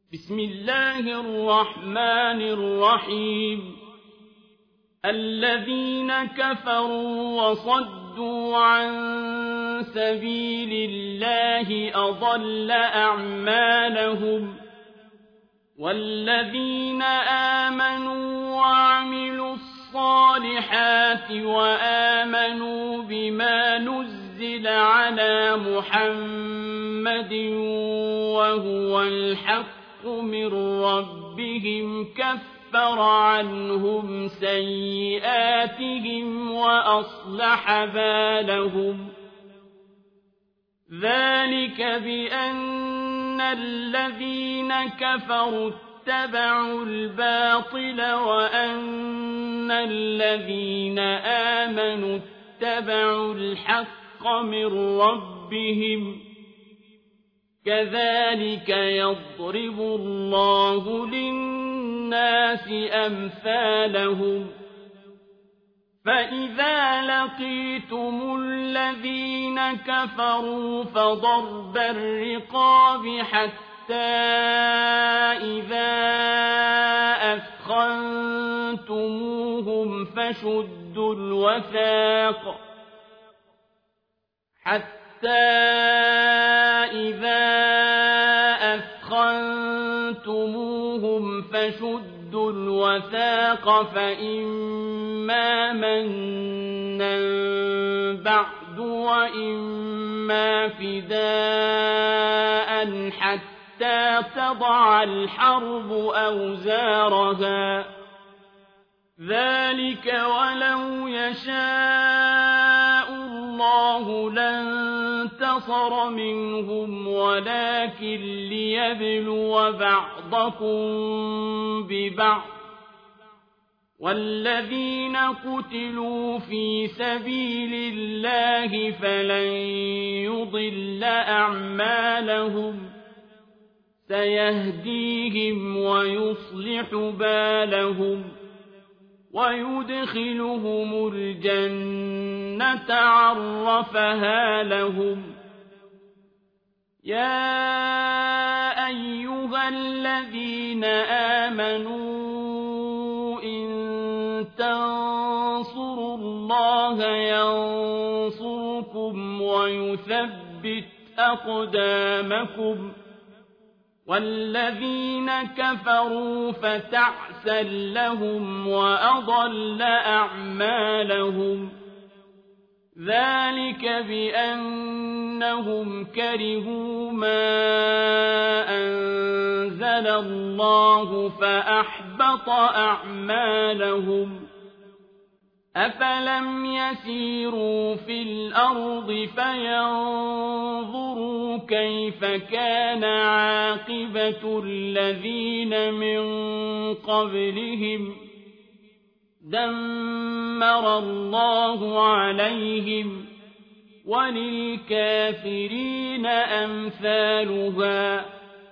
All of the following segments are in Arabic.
بسم الله الرحمن الرحيم الذين كفروا وصدوا عن سبيل الله أضل أعمالهم والذين آمنوا وعملوا الصالحات وآمنوا بما نزل على محمد وهو الحق من ربهم كفر عنهم سيئاتهم وأصلح بالهم ذلك بأن الذين كفروا اتبعوا الباطل وأن الذين آمنوا اتبعوا الحق من ربهم كذلك يضرب الله للناس أمثالهم فإذا لقيتم الذين كفروا فضرب الرقاب حتى إذا أثخنتموهم فشدوا الوثاق فإما منا بعد وإما فداء حتى تضع الحرب أوزارها ذلك ولو يشاء الله لانتصر منهم ولكن ليبلو بعضكم ببعض والذين قتلوا في سبيل الله فلن يضل أعمالهم سيهديهم ويصلح بالهم ويدخلهم الجنة عرفها لهم يا أيها الذين آمنوا إن تنصروا الله ينصركم ويثبت أقدامكم والذين كفروا فتعسا لهم وأضل أعمالهم ذلك بأنهم كرهوا ما أنزل الله فأحبط أعمالهم أفلم يسيروا في الأرض فينظروا كيف كان عاقبة الذين من قبلهم دمر الله عليهم وللكافرين أمثالها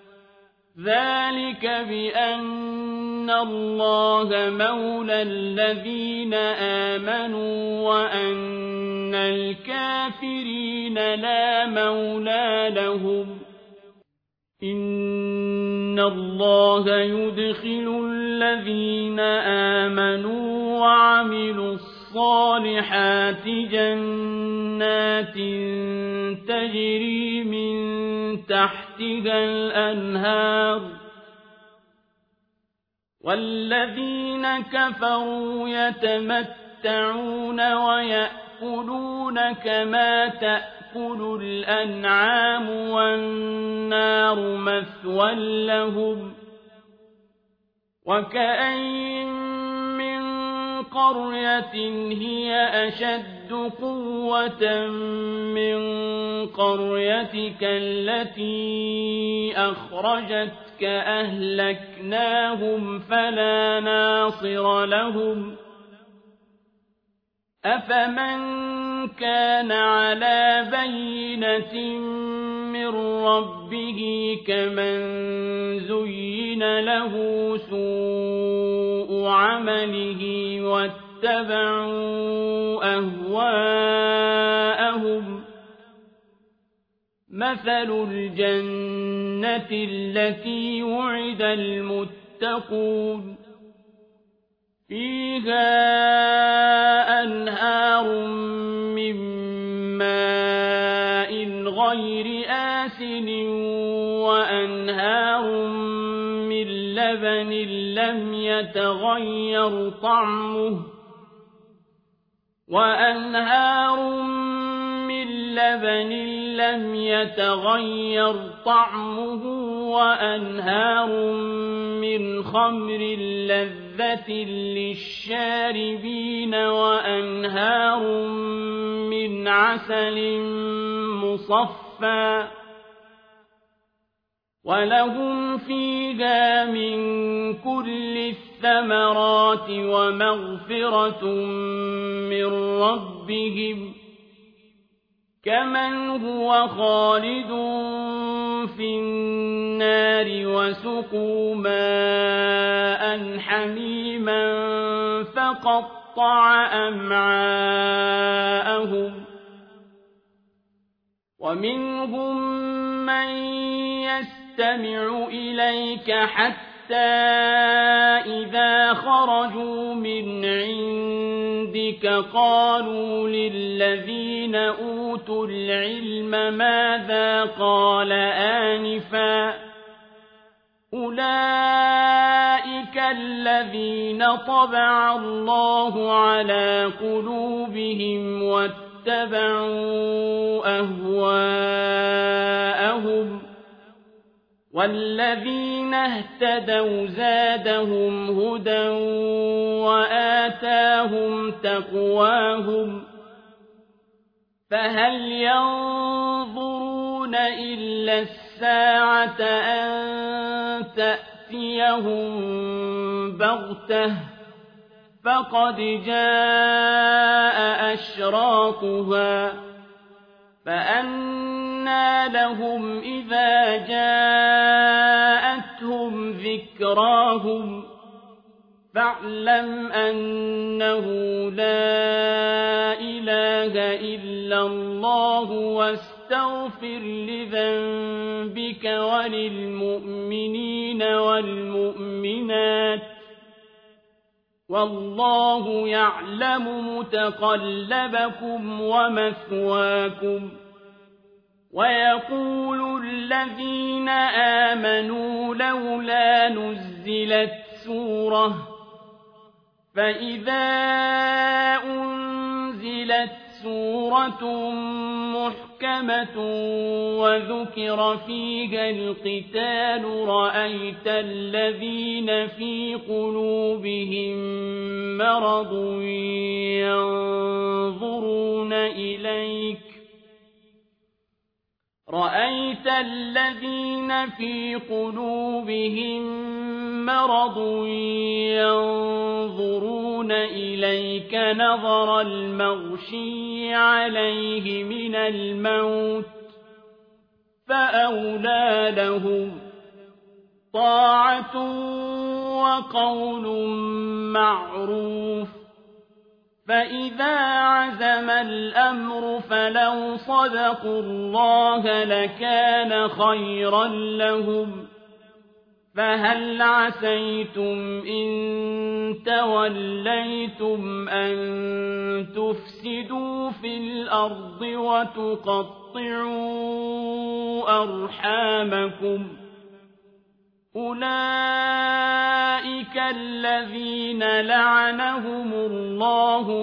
ذلك بأن الله مولى الذين آمنوا وأن الكافرين لا مولى لهم إن الله يدخل الذين آمنوا وعملوا الصالحات جنات تجري من تحتها الأنهار والذين كفروا يتمتعون ويأكلون كما تأكل الأنعام والنار مثوى لهم وكأين من قرية هي أشد قوة من قريتك التي أخرجتك أهلكناهم فلا ناصر لهم أفمن كان على بينة من ربه كمن زين له سوء عمله واتبعوا أهواءهم مثل الجنة التي وعد المتقون فيها أنهار من ماء غير آسن وأنهار من لبن لم يتغير طعمه وأنهار من خمر لذة للشاربين وأنهار من عسل مصفى ولهم فيها من كل الثمرات ومغفرة من ربهم كمن هو خالد في النار وسقوا ماء حميما فقطع أمعاءهم ومنهم من يستمع إليك حتى إذا خرجوا من عندك قالوا للذين أوتوا العلم ماذا قال آنفا أولئك الذين طبع الله على قلوبهم واتبعوا أهواءهم والذين اهتدوا زادهم هدى وآتاهم تقواهم فهل ينظرون إلا الساعة أن تأتيهم بغتة فقد جاء أشراطها فأنى لهم إذا جاءتهم ذكراهم فاعلم أنه لا إله إلا الله واستغفر لذنبك وللمؤمنين والمؤمنات والله يعلم متقلبكم ومثواكم ويقول الذين آمنوا لولا نزلت سورة فإذا أنزلت سورة محكمة وذكر فيها القتال رأيت الذين في قلوبهم مرض ينظرون إليك نظر المغشي عليه من الموت فأولى لهم طاعة وقول معروف فإذا عزم الأمر فلو صدقوا الله لكان خيرا لهم فهل عسيتم إن توليتم أن تفسدوا في الأرض وتقطعوا أرحامكم أولئك الذين لعنهم الله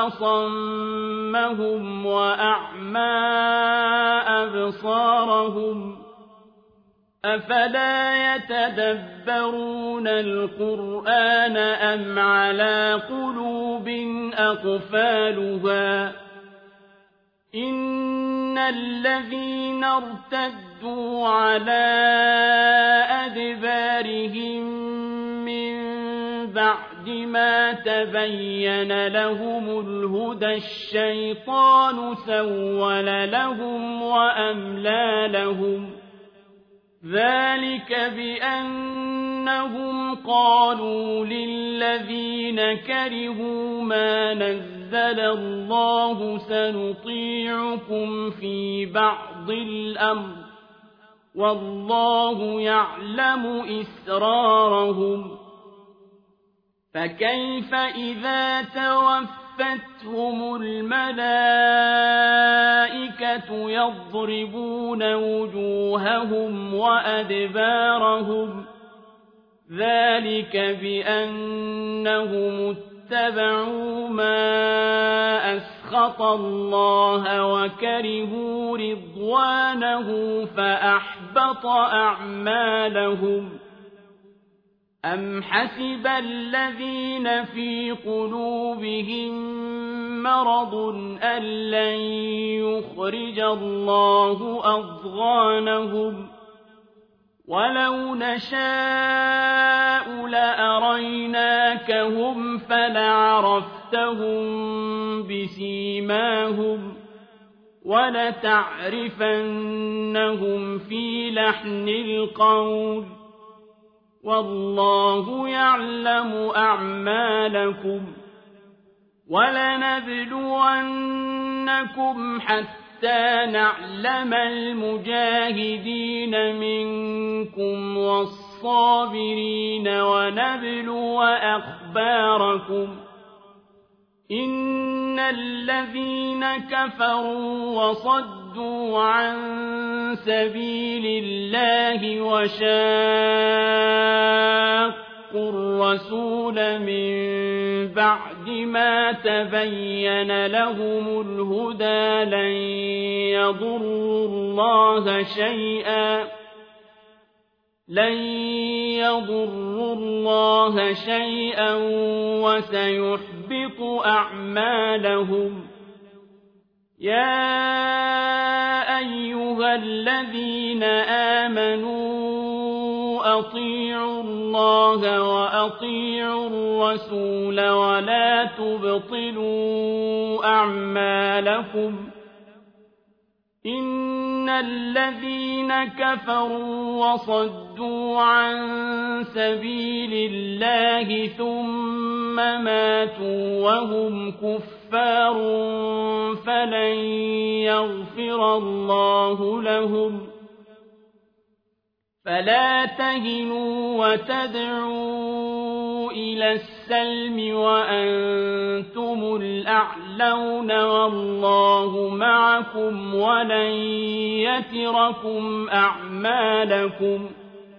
فأصمهم وأعمى أبصارهم أفلا يتدبرون القرآن أم على قلوب أقفالها إن الذين ارتدوا على أدبارهم من بعد ما تبين لهم الهدى الشيطان سول لهم وأملى لهم ذلك بأن أنهم قالوا للذين كرهوا ما نزل الله سنطيعكم في بعض الأمر والله يعلم إسرارهم فكيف إذا توفتهم الملائكة يضربون وجوههم وأدبارهم ذلك بأنهم اتبعوا ما أسخط الله وكرهوا رضوانه فأحبط أعمالهم أم حسب الذين في قلوبهم مرض أن لن يخرج الله أضغانهم ولو نشاء لأريناكهم فلعرفتهم بسيماهم ولتعرفنهم في لحن القول والله يعلم أعمالكم ولنبلونكم حتى نعلم المجاهدين منكم والصابرين ونبلو أخباركم إن الذين كفروا وصدوا عن سبيل الله وشاقوا الرسول من بعد ما تبين لهم الهدى لن يضروا الله شيئا وسيحبط أعمالهم يا أيها الذين آمنوا أطيعوا الله وأطيعوا الرسول ولا تبطلوا أعمالكم إن الذين كفروا وصدوا عن سبيل الله ثم ماتوا وهم كفار فلن يغفر الله لهم فلا تهنوا وتدعوا إلى السلم وأنتم الأعلون والله معكم ولن يتركم أعمالكم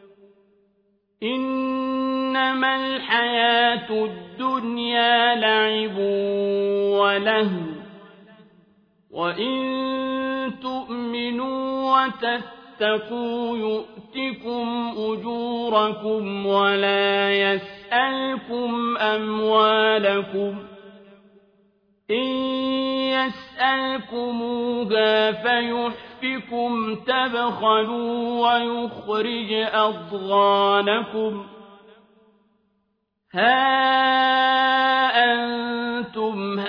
إنما الحياة الدنيا لعب ولهو وإن تؤمنوا وتتقوا يؤتكم أجوركم ولا يسألكم أموالكم إن يسألكموها فيحفكم تبخلوا ويخرج أضغانكم ها أنتم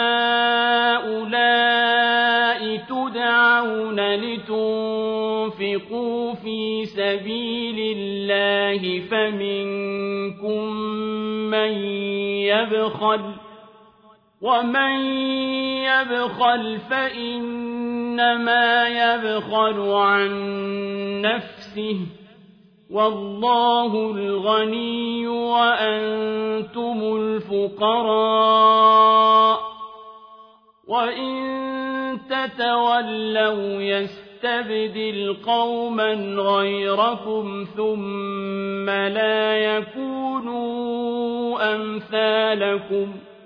هؤلاء تدعون لتنفقوا في سبيل الله فمنكم من يبخل ومن يبخل فإنما يبخل عن نفسه والله الغني وأنتم الفقراء وإن تتولوا يستبدل قوما غيركم ثم لا يكونوا أمثالكم